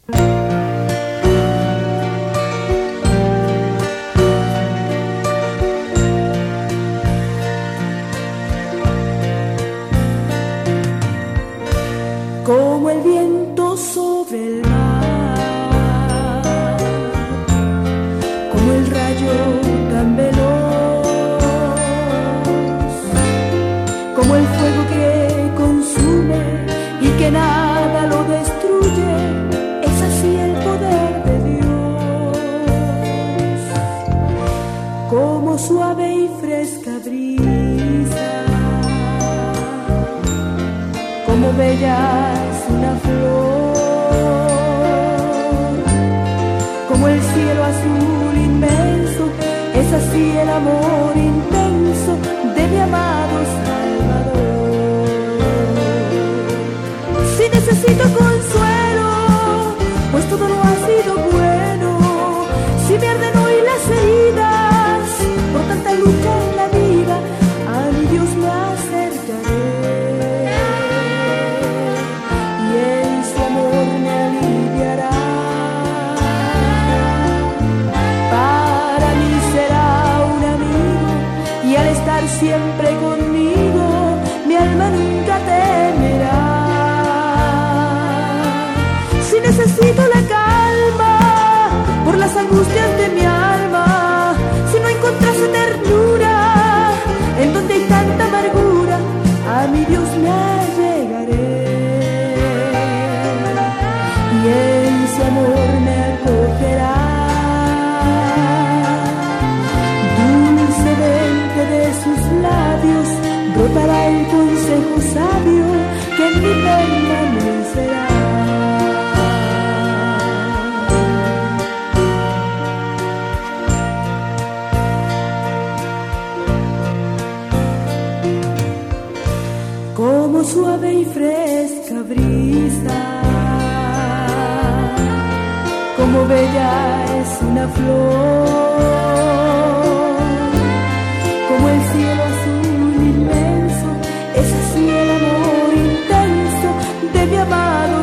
Como el viento sobre el mar, como el rayo tan veloz, como el fuego que consume y que nada lo destruye, es así el poder de Dios. Como suave y fresca brisa, como bella es una flor, como el cielo azul inmenso, es así el amor intenso de mi amado Salvador. Si necesito consuelo, pues todo no ha sido bueno, si me arden hoy las heridas por tanta lucha en la vida, a mi Dios me acercaré. Siempre conmigo, mi alma nunca temerá. Si necesito la calma por las angustias de mi alma, si no encontrase ternura en donde hay tanta amargura, a mi Dios me allegaré y en su amor me acogerá. De sus labios brotará el consejo sabio que en mi permanecerá. Como suave y fresca brisa, como bella es una flor, como el cielo azul inmenso, es así el amor intenso de mi amado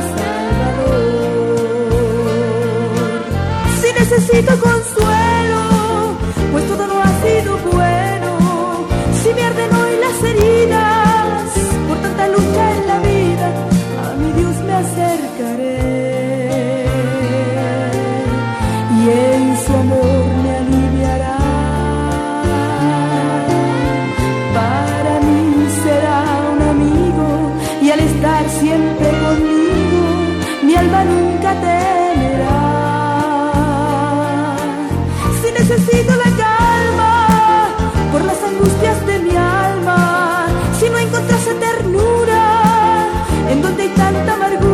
Salvador. Si necesito consuelo, pues todo no ha sido bueno, si me arden hoy las heridas por tanta lucha en la vida, a mi Dios me acercaré y en su amor me aliviará. Y al estar siempre conmigo, mi alma nunca temerá. Si necesito la calma por las angustias de mi alma, si no encontrase ternura en donde hay tanta amargura,